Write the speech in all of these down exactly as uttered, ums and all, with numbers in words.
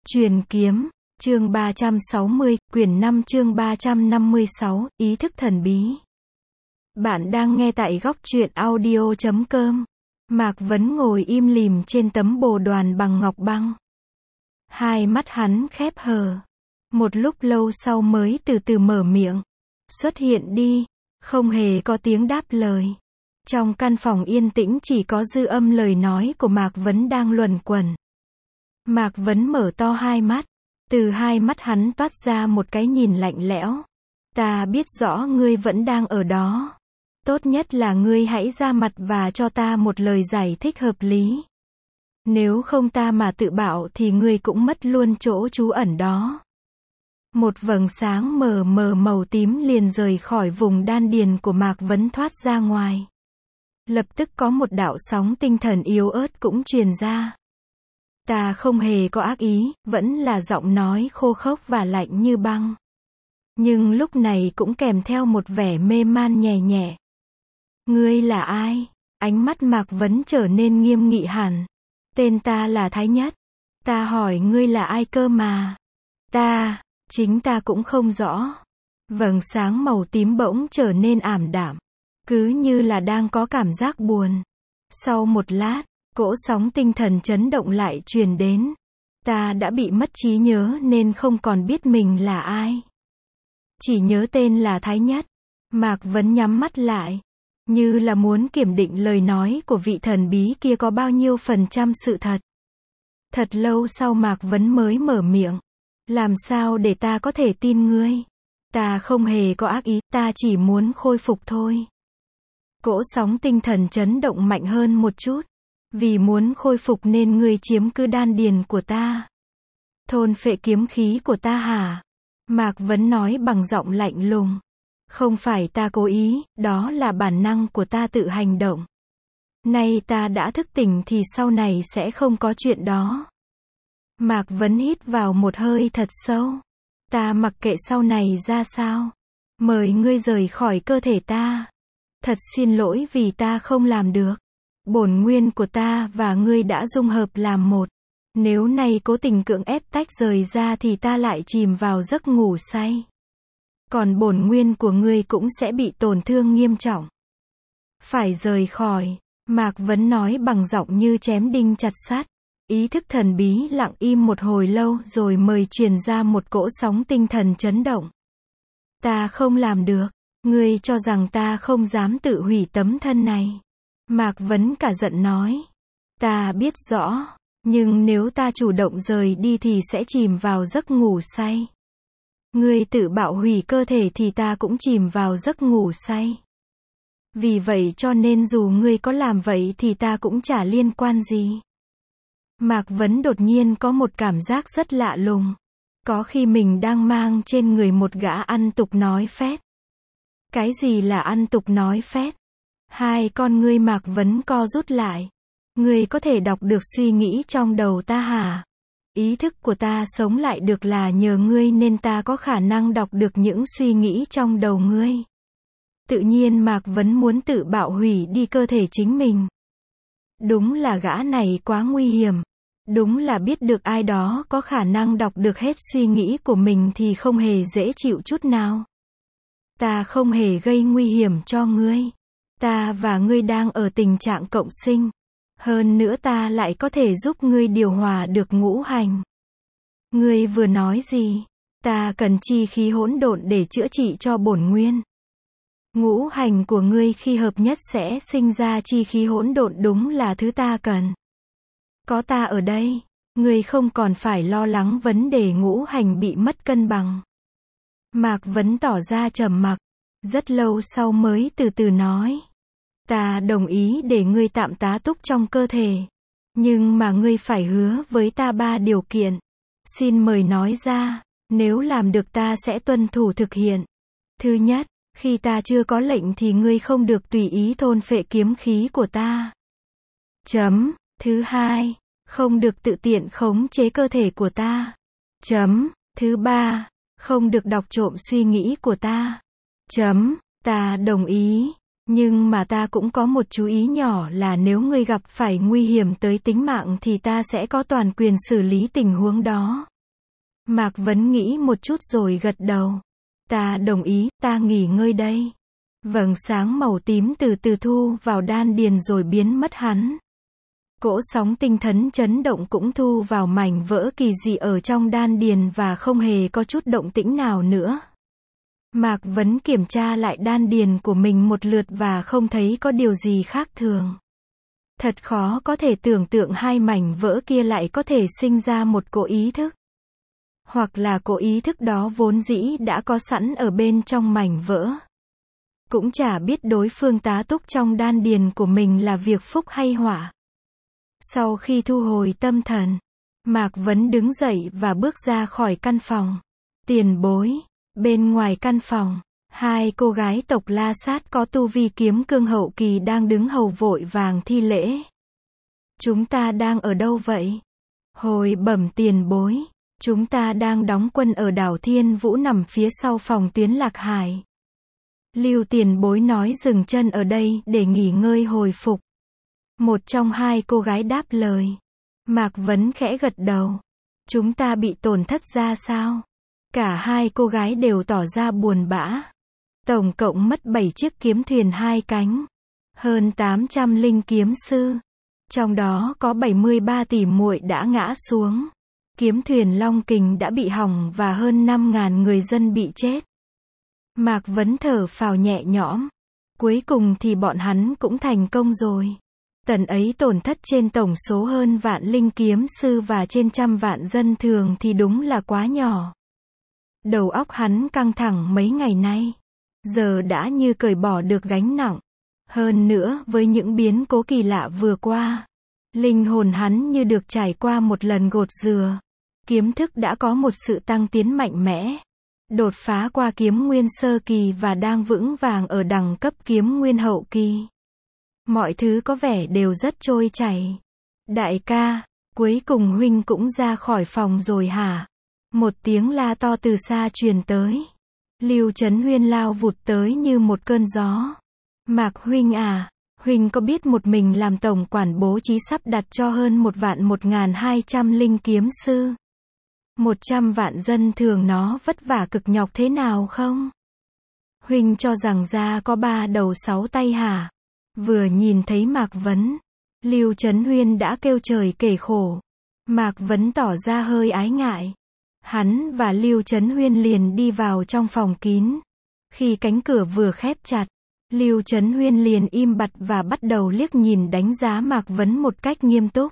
Truyền kiếm, chương ba trăm sáu mươi, quyển năm chương ba trăm năm mươi sáu, ý thức thần bí. Bạn đang nghe tại góc truyện audio chấm com. Mạc Vấn ngồi im lìm trên tấm bồ đoàn bằng ngọc băng. Hai mắt hắn khép hờ. Một lúc lâu sau mới từ từ mở miệng. Xuất hiện đi. Không hề có tiếng đáp lời. Trong căn phòng yên tĩnh chỉ có dư âm lời nói của Mạc Vấn đang luẩn quẩn. Mạc Vấn mở to hai mắt. Từ hai mắt hắn toát ra một cái nhìn lạnh lẽo. Ta biết rõ ngươi vẫn đang ở đó. Tốt nhất là ngươi hãy ra mặt và cho ta một lời giải thích hợp lý. Nếu không ta mà tự bảo thì ngươi cũng mất luôn chỗ trú ẩn đó. Một vầng sáng mờ mờ màu tím liền rời khỏi vùng đan điền của Mạc Vấn thoát ra ngoài. Lập tức có một đạo sóng tinh thần yếu ớt cũng truyền ra. Ta không hề có ác ý, vẫn là giọng nói khô khốc và lạnh như băng. Nhưng lúc này cũng kèm theo một vẻ mê man nhẹ nhẹ. Ngươi là ai? Ánh mắt Mạc Vấn trở nên nghiêm nghị hẳn. Tên ta là Thái Nhất. Ta hỏi ngươi là ai cơ mà? Ta, chính ta cũng không rõ. Vầng sáng màu tím bỗng trở nên ảm đạm. Cứ như là đang có cảm giác buồn. Sau một lát, cỗ sóng tinh thần chấn động lại truyền đến. Ta đã bị mất trí nhớ nên không còn biết mình là ai. Chỉ nhớ tên là Thái Nhất. Mạc Vấn nhắm mắt lại. Như là muốn kiểm định lời nói của vị thần bí kia có bao nhiêu phần trăm sự thật. Thật lâu sau Mạc Vấn mới mở miệng. Làm sao để ta có thể tin ngươi? Ta không hề có ác ý, ta chỉ muốn khôi phục thôi. Cỗ sóng tinh thần chấn động mạnh hơn một chút. Vì muốn khôi phục nên ngươi chiếm cứ đan điền của ta. Thôn phệ kiếm khí của ta hả? Mạc Vấn nói bằng giọng lạnh lùng. Không phải ta cố ý, đó là bản năng của ta tự hành động. Nay ta đã thức tỉnh thì sau này sẽ không có chuyện đó. Mạc Vấn hít vào một hơi thật sâu. Ta mặc kệ sau này ra sao. Mời ngươi rời khỏi cơ thể ta. Thật xin lỗi vì ta không làm được. Bổn nguyên của ta và ngươi đã dung hợp làm một. Nếu nay cố tình cưỡng ép tách rời ra thì ta lại chìm vào giấc ngủ say. Còn bổn nguyên của ngươi cũng sẽ bị tổn thương nghiêm trọng. Phải rời khỏi. Mạc Vấn nói bằng giọng như chém đinh chặt sắt. Ý thức thần bí lặng im một hồi lâu rồi mời truyền ra một cỗ sóng tinh thần chấn động. Ta không làm được. Ngươi cho rằng ta không dám tự hủy tấm thân này. Mạc Vấn cả giận nói. Ta biết rõ. Nhưng nếu ta chủ động rời đi thì sẽ chìm vào giấc ngủ say. Ngươi tự bạo hủy cơ thể thì ta cũng chìm vào giấc ngủ say. Vì vậy cho nên dù ngươi có làm vậy thì ta cũng chả liên quan gì. Mạc Vấn đột nhiên có một cảm giác rất lạ lùng. Có khi mình đang mang trên người một gã ăn tục nói phét. Cái gì là ăn tục nói phét? Hai con ngươi Mạc Vấn co rút lại. Ngươi có thể đọc được suy nghĩ trong đầu ta hả? Ý thức của ta sống lại được là nhờ ngươi nên ta có khả năng đọc được những suy nghĩ trong đầu ngươi. Tự nhiên Mạc Vấn muốn tự bạo hủy đi cơ thể chính mình. Đúng là gã này quá nguy hiểm. Đúng là biết được ai đó có khả năng đọc được hết suy nghĩ của mình thì không hề dễ chịu chút nào. Ta không hề gây nguy hiểm cho ngươi. Ta và ngươi đang ở tình trạng cộng sinh. Hơn nữa ta lại có thể giúp ngươi điều hòa được ngũ hành. Ngươi vừa nói gì? Ta cần chi khí hỗn độn để chữa trị cho bổn nguyên. Ngũ hành của ngươi khi hợp nhất sẽ sinh ra chi khí hỗn độn, đúng là thứ ta cần. Có ta ở đây, ngươi không còn phải lo lắng vấn đề ngũ hành bị mất cân bằng. Mạc Vấn tỏ ra trầm mặc. Rất lâu sau mới từ từ nói. Ta đồng ý để ngươi tạm tá túc trong cơ thể. Nhưng mà ngươi phải hứa với ta ba điều kiện. Xin mời nói ra. Nếu làm được ta sẽ tuân thủ thực hiện. Thứ nhất, khi ta chưa có lệnh thì ngươi không được tùy ý thôn phệ kiếm khí của ta. Chấm. Thứ hai, không được tự tiện khống chế cơ thể của ta. Chấm. Thứ ba, không được đọc trộm suy nghĩ của ta. Chấm. Ta đồng ý. Nhưng mà ta cũng có một chú ý nhỏ là nếu ngươi gặp phải nguy hiểm tới tính mạng thì ta sẽ có toàn quyền xử lý tình huống đó. Mạc Vấn nghĩ một chút rồi gật đầu. Ta đồng ý, ta nghỉ ngơi đây. Vầng sáng màu tím từ từ thu vào đan điền rồi biến mất hắn. Cỗ sóng tinh thần chấn động cũng thu vào mảnh vỡ kỳ dị ở trong đan điền và không hề có chút động tĩnh nào nữa. Mạc Vấn kiểm tra lại đan điền của mình một lượt và không thấy có điều gì khác thường. Thật khó có thể tưởng tượng hai mảnh vỡ kia lại có thể sinh ra một cỗ ý thức. Hoặc là cỗ ý thức đó vốn dĩ đã có sẵn ở bên trong mảnh vỡ. Cũng chả biết đối phương tá túc trong đan điền của mình là việc phúc hay họa. Sau khi thu hồi tâm thần, Mạc Vấn đứng dậy và bước ra khỏi căn phòng. Tiền bối, bên ngoài căn phòng, hai cô gái tộc La Sát có tu vi kiếm cương hậu kỳ đang đứng hầu vội vàng thi lễ. Chúng ta đang ở đâu vậy? Hồi bẩm tiền bối, chúng ta đang đóng quân ở đảo Thiên Vũ nằm phía sau phòng tuyến Lạc Hải. Lưu tiền bối nói dừng chân ở đây để nghỉ ngơi hồi phục. Một trong hai cô gái đáp lời. Mạc Vấn khẽ gật đầu. Chúng ta bị tổn thất ra sao? Cả hai cô gái đều tỏ ra buồn bã. Tổng cộng mất bảy chiếc kiếm thuyền hai cánh. Hơn tám trăm linh kiếm sư. Trong đó có bảy mươi ba tỷ muội đã ngã xuống. Kiếm thuyền Long Kình đã bị hỏng và hơn năm nghìn người dân bị chết. Mạc Vấn thở phào nhẹ nhõm. Cuối cùng thì bọn hắn cũng thành công rồi. Tần ấy tổn thất trên tổng số hơn vạn linh kiếm sư và trên trăm vạn dân thường thì đúng là quá nhỏ. Đầu óc hắn căng thẳng mấy ngày nay. Giờ đã như cởi bỏ được gánh nặng. Hơn nữa với những biến cố kỳ lạ vừa qua. Linh hồn hắn như được trải qua một lần gột rửa. Kiếm thức đã có một sự tăng tiến mạnh mẽ. Đột phá qua kiếm nguyên sơ kỳ và đang vững vàng ở đẳng cấp kiếm nguyên hậu kỳ. Mọi thứ có vẻ đều rất trôi chảy. Đại ca, cuối cùng huynh cũng ra khỏi phòng rồi hả? Một tiếng la to từ xa truyền tới. Lưu Chấn Huyên lao vụt tới như một cơn gió. Mạc huynh à, huynh có biết một mình làm tổng quản bố trí sắp đặt cho hơn một vạn một ngàn hai trăm linh kiếm sư? Một trăm vạn dân thường nó vất vả cực nhọc thế nào không? Huynh cho rằng ra có ba đầu sáu tay hả? Vừa nhìn thấy Mạc Vấn, Lưu Chấn Huyên đã kêu trời kể khổ. Mạc Vấn tỏ ra hơi ái ngại. Hắn và Lưu Chấn Huyên liền đi vào trong phòng kín. Khi cánh cửa vừa khép chặt, Lưu Chấn Huyên liền im bặt và bắt đầu liếc nhìn đánh giá Mạc Vấn một cách nghiêm túc.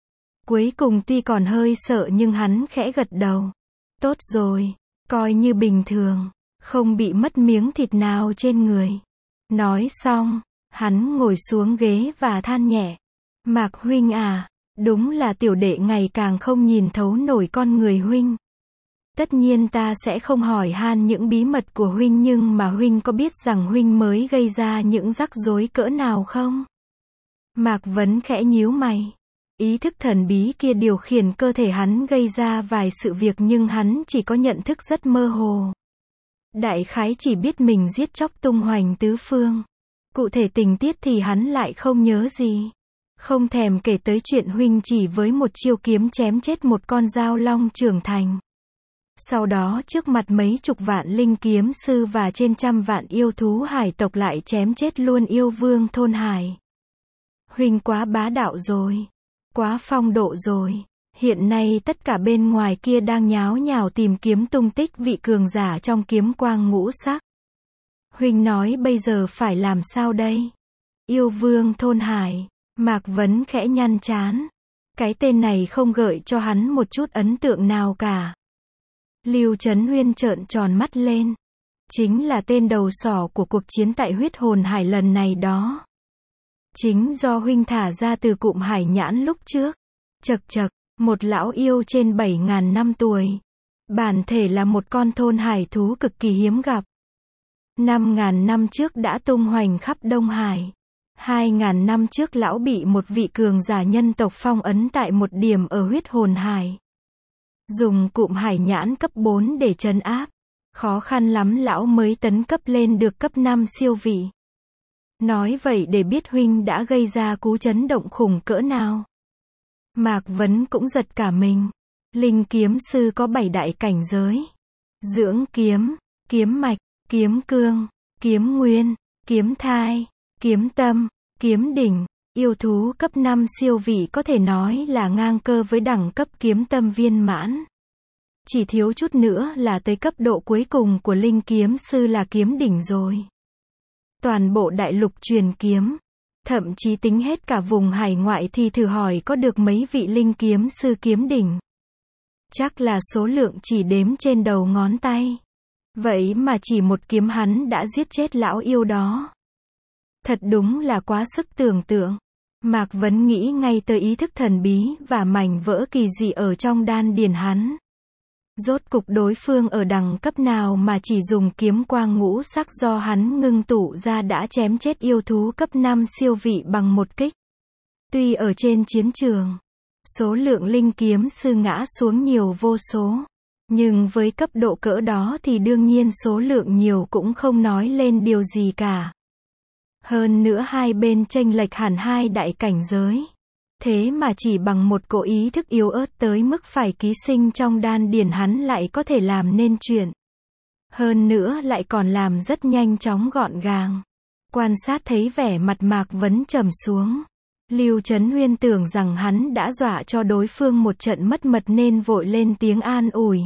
Cuối cùng tuy còn hơi sợ nhưng hắn khẽ gật đầu. Tốt rồi, coi như bình thường, không bị mất miếng thịt nào trên người. Nói xong, hắn ngồi xuống ghế và than nhẹ. Mạc huynh à, đúng là tiểu đệ ngày càng không nhìn thấu nổi con người huynh. Tất nhiên ta sẽ không hỏi han những bí mật của huynh nhưng mà huynh có biết rằng huynh mới gây ra những rắc rối cỡ nào không? Mạc Vấn khẽ nhíu mày. Ý thức thần bí kia điều khiển cơ thể hắn gây ra vài sự việc nhưng hắn chỉ có nhận thức rất mơ hồ. Đại khái chỉ biết mình giết chóc tung hoành tứ phương. Cụ thể tình tiết thì hắn lại không nhớ gì. Không thèm kể tới chuyện huynh chỉ với một chiêu kiếm chém chết một con dao long trưởng thành. Sau đó trước mặt mấy chục vạn linh kiếm sư và trên trăm vạn yêu thú hải tộc lại chém chết luôn yêu vương thôn hải. Huynh quá bá đạo rồi. Quá phong độ rồi. Hiện nay tất cả bên ngoài kia đang nháo nhào tìm kiếm tung tích vị cường giả trong kiếm quang ngũ sắc. Huynh nói bây giờ phải làm sao đây? Yêu vương thôn hải. Mạc Vấn khẽ nhăn trán. Cái tên này không gợi cho hắn một chút ấn tượng nào cả. Lưu Chấn Huyên trợn tròn mắt lên. Chính là tên đầu sỏ của cuộc chiến tại huyết hồn hải lần này đó. Chính do huynh thả ra từ cụm hải nhãn lúc trước. Chậc chậc, một lão yêu trên bảy ngàn năm tuổi. Bản thể là một con thôn hải thú cực kỳ hiếm gặp. năm ngàn năm trước đã tung hoành khắp Đông Hải. hai ngàn năm trước lão bị một vị cường giả nhân tộc phong ấn tại một điểm ở huyết hồn hải. Dùng cụm hải nhãn cấp bốn để trấn áp. Khó khăn lắm lão mới tấn cấp lên được cấp năm siêu vị. Nói vậy để biết huynh đã gây ra cú chấn động khủng cỡ nào. Mạc Vấn cũng giật cả mình. Linh kiếm sư có bảy đại cảnh giới. Dưỡng kiếm, kiếm mạch, kiếm cương, kiếm nguyên, kiếm thai, kiếm tâm, kiếm đỉnh. Yêu thú cấp năm siêu vị có thể nói là ngang cơ với đẳng cấp kiếm tâm viên mãn. Chỉ thiếu chút nữa là tới cấp độ cuối cùng của linh kiếm sư là kiếm đỉnh rồi. Toàn bộ đại lục truyền kiếm, thậm chí tính hết cả vùng hải ngoại thì thử hỏi có được mấy vị linh kiếm sư kiếm đỉnh. Chắc là số lượng chỉ đếm trên đầu ngón tay. Vậy mà chỉ một kiếm hắn đã giết chết lão yêu đó. Thật đúng là quá sức tưởng tượng. Mạc Vấn nghĩ ngay tới ý thức thần bí và mảnh vỡ kỳ dị ở trong đan điền hắn. Rốt cục đối phương ở đẳng cấp nào mà chỉ dùng kiếm quang ngũ sắc do hắn ngưng tụ ra đã chém chết yêu thú cấp năm siêu vị bằng một kích. Tuy ở trên chiến trường, số lượng linh kiếm sư ngã xuống nhiều vô số, nhưng với cấp độ cỡ đó thì đương nhiên số lượng nhiều cũng không nói lên điều gì cả. Hơn nữa hai bên chênh lệch hẳn hai đại cảnh giới. Thế mà chỉ bằng một cỗ ý thức yếu ớt tới mức phải ký sinh trong đan điền hắn lại có thể làm nên chuyện. Hơn nữa lại còn làm rất nhanh chóng gọn gàng. Quan sát thấy vẻ mặt Mạc Vấn trầm xuống. Lưu Chấn Huyên tưởng rằng hắn đã dọa cho đối phương một trận mất mật nên vội lên tiếng an ủi.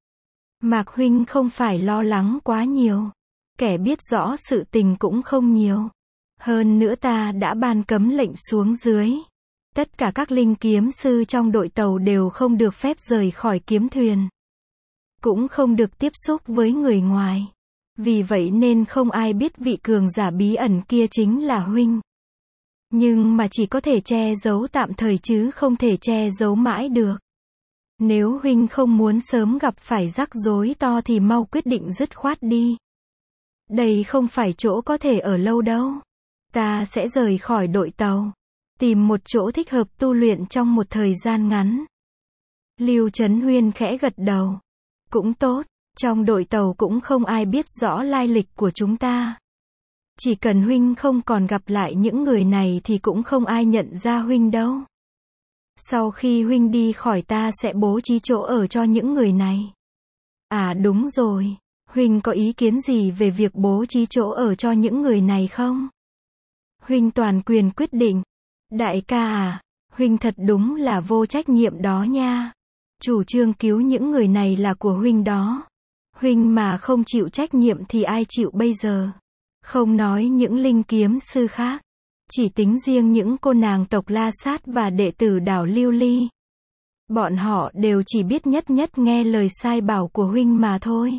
Mạc huynh không phải lo lắng quá nhiều. Kẻ biết rõ sự tình cũng không nhiều. Hơn nữa ta đã ban cấm lệnh xuống dưới. Tất cả các linh kiếm sư trong đội tàu đều không được phép rời khỏi kiếm thuyền. Cũng không được tiếp xúc với người ngoài. Vì vậy nên không ai biết vị cường giả bí ẩn kia chính là huynh. Nhưng mà chỉ có thể che giấu tạm thời chứ không thể che giấu mãi được. Nếu huynh không muốn sớm gặp phải rắc rối to thì mau quyết định dứt khoát đi. Đây không phải chỗ có thể ở lâu đâu. Ta sẽ rời khỏi đội tàu. Tìm một chỗ thích hợp tu luyện trong một thời gian ngắn. Lưu Chấn Huyên khẽ gật đầu. Cũng tốt, trong đội tàu cũng không ai biết rõ lai lịch của chúng ta. Chỉ cần huynh không còn gặp lại những người này thì cũng không ai nhận ra huynh đâu. Sau khi huynh đi khỏi ta sẽ bố trí chỗ ở cho những người này. À đúng rồi, huynh có ý kiến gì về việc bố trí chỗ ở cho những người này không? Huynh toàn quyền quyết định. Đại ca à, huynh thật đúng là vô trách nhiệm đó nha. Chủ trương cứu những người này là của huynh đó. Huynh mà không chịu trách nhiệm thì ai chịu bây giờ? Không nói những linh kiếm sư khác. Chỉ tính riêng những cô nàng tộc La Sát và đệ tử đảo Lưu Ly. Bọn họ đều chỉ biết nhất nhất nghe lời sai bảo của huynh mà thôi.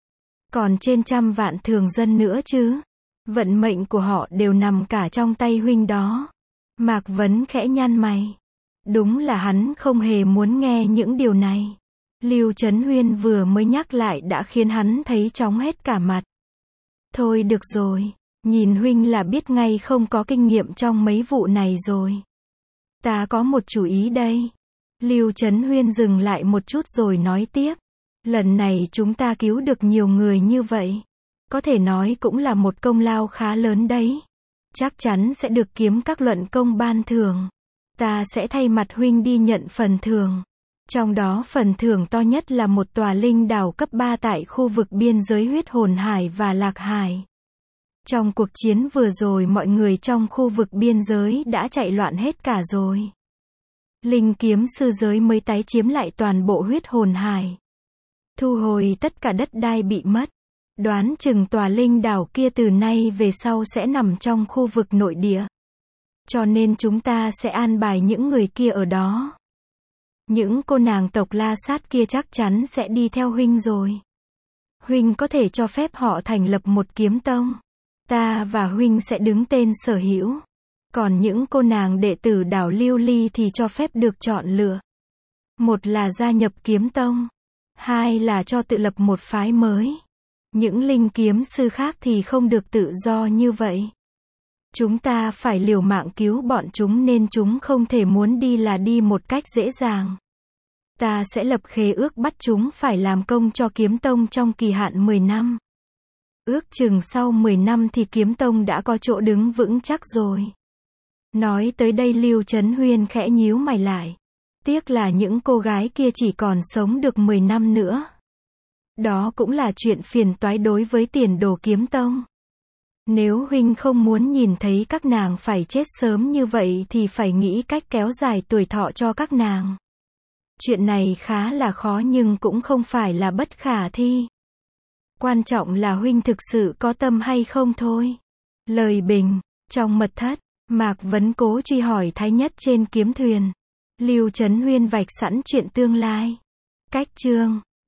Còn trên trăm vạn thường dân nữa chứ. Vận mệnh của họ đều nằm cả trong tay huynh đó. Mạc Vấn khẽ nhăn mày. Đúng là hắn không hề muốn nghe những điều này. Lưu Chấn Huyên vừa mới nhắc lại đã khiến hắn thấy chóng hết cả mặt. Thôi được rồi, nhìn huynh là biết ngay không có kinh nghiệm trong mấy vụ này rồi. Ta có một chủ ý đây. Lưu Chấn Huyên dừng lại một chút rồi nói tiếp. Lần này chúng ta cứu được nhiều người như vậy. Có thể nói cũng là một công lao khá lớn đấy. Chắc chắn sẽ được kiếm các luận công ban thưởng. Ta sẽ thay mặt huynh đi nhận phần thưởng. Trong đó phần thưởng to nhất là một tòa linh đảo cấp ba tại khu vực biên giới Huyết Hồn Hải và Lạc Hải. Trong cuộc chiến vừa rồi mọi người trong khu vực biên giới đã chạy loạn hết cả rồi. Linh kiếm sư giới mới tái chiếm lại toàn bộ Huyết Hồn Hải. Thu hồi tất cả đất đai bị mất. Đoán chừng tòa linh đảo kia từ nay về sau sẽ nằm trong khu vực nội địa. Cho nên chúng ta sẽ an bài những người kia ở đó. Những cô nàng tộc La Sát kia chắc chắn sẽ đi theo huynh rồi. Huynh có thể cho phép họ thành lập một kiếm tông. Ta và huynh sẽ đứng tên sở hữu. Còn những cô nàng đệ tử đảo Lưu Ly thì cho phép được chọn lựa. Một là gia nhập kiếm tông. Hai là cho tự lập một phái mới. Những linh kiếm sư khác thì không được tự do như vậy. Chúng ta phải liều mạng cứu bọn chúng nên chúng không thể muốn đi là đi một cách dễ dàng. Ta sẽ lập khế ước bắt chúng phải làm công cho kiếm tông trong kỳ hạn mười năm. Ước chừng sau mười năm thì kiếm tông đã có chỗ đứng vững chắc rồi. Nói tới đây Lưu Chấn Huyên khẽ nhíu mày lại. tiếc là những cô gái kia chỉ còn sống được mười năm nữa. Đó cũng là chuyện phiền toái đối với Tiền Đồ Kiếm Tông. Nếu huynh không muốn nhìn thấy các nàng phải chết sớm như vậy thì phải nghĩ cách kéo dài tuổi thọ cho các nàng. Chuyện này khá là khó nhưng cũng không phải là bất khả thi. Quan trọng là huynh thực sự có tâm hay không thôi. Lời bình, trong mật thất, Mạc Vấn cố truy hỏi Thái Nhất trên kiếm thuyền. Lưu Chấn Huyên vạch sẵn chuyện tương lai. Cách chương